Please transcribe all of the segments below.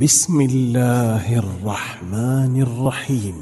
بسم الله الرحمن الرحيم.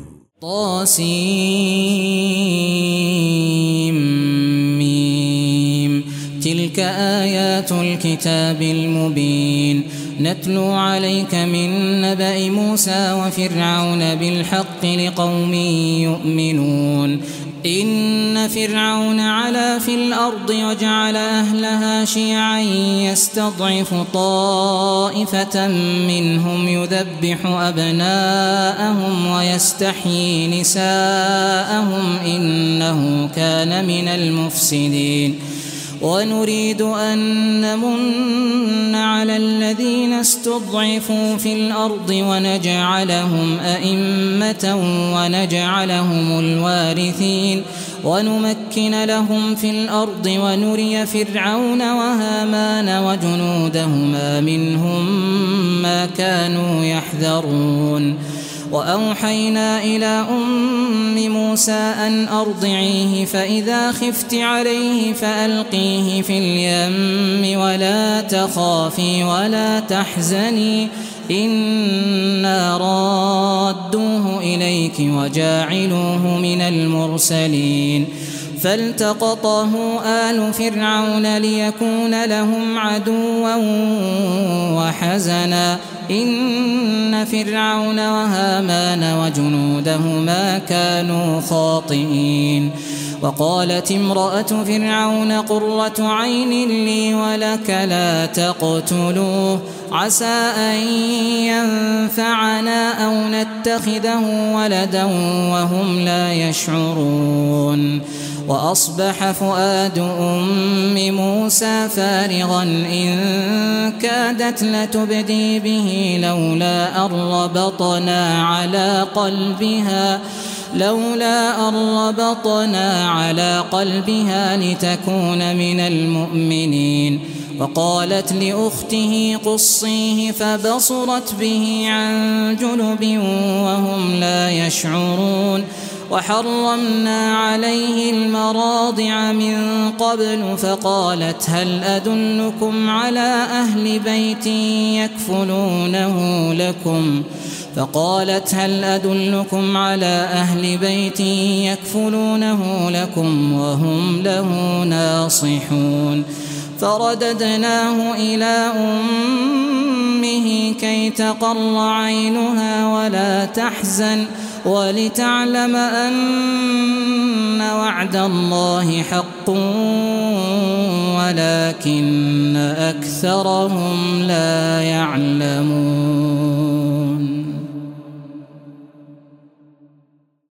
طاسيم. تلك آيات الكتاب المبين نتلو عليك من نبأ موسى وفرعون بالحق لقوم يؤمنون. إن فرعون علا في الأرض وجعل أهلها شيعا يستضعف طائفة منهم يذبح أبناءهم ويستحيي نساءهم إنه كان من المفسدين. ونريد أن نمن على الذين استضعفوا في الأرض ونجعلهم أئمة ونجعلهم الوارثين ونمكن لهم في الأرض ونري فرعون وهامان وجنودهما منهم ما كانوا يحذرون. وأوحينا إلى أم موسى أن أرضعيه فإذا خفت عليه فألقيه في اليم ولا تخافي ولا تحزني إنا رادوه إليك وجاعلوه من المرسلين. فالتقطه آل فرعون ليكون لهم عدوا وحزنا إن فرعون وهامان وجنودهما كانوا خاطئين. وقالت امرأة فرعون قرة عين لي ولك لا تقتلوه عسى أن ينفعنا أو نتخذه ولدا وهم لا يشعرون. وأصبح فؤاد أم موسى فارغا إن كادت لتبدي به لولا أن ربطنا على قلبها لتكون من المؤمنين. وقالت لأخته قصيه فبصرت به عن جنب وهم لا يشعرون. وحرمنا عليه المراضع من قبل فقالت هل أدلكم على أهل بيت يكفلونه لكم وهم له ناصحون. فرددناه إلى أمه كي تقر عينها ولا تحزن ولتعلم أن وعد الله حق ولكن أكثرهم لا يعلمون.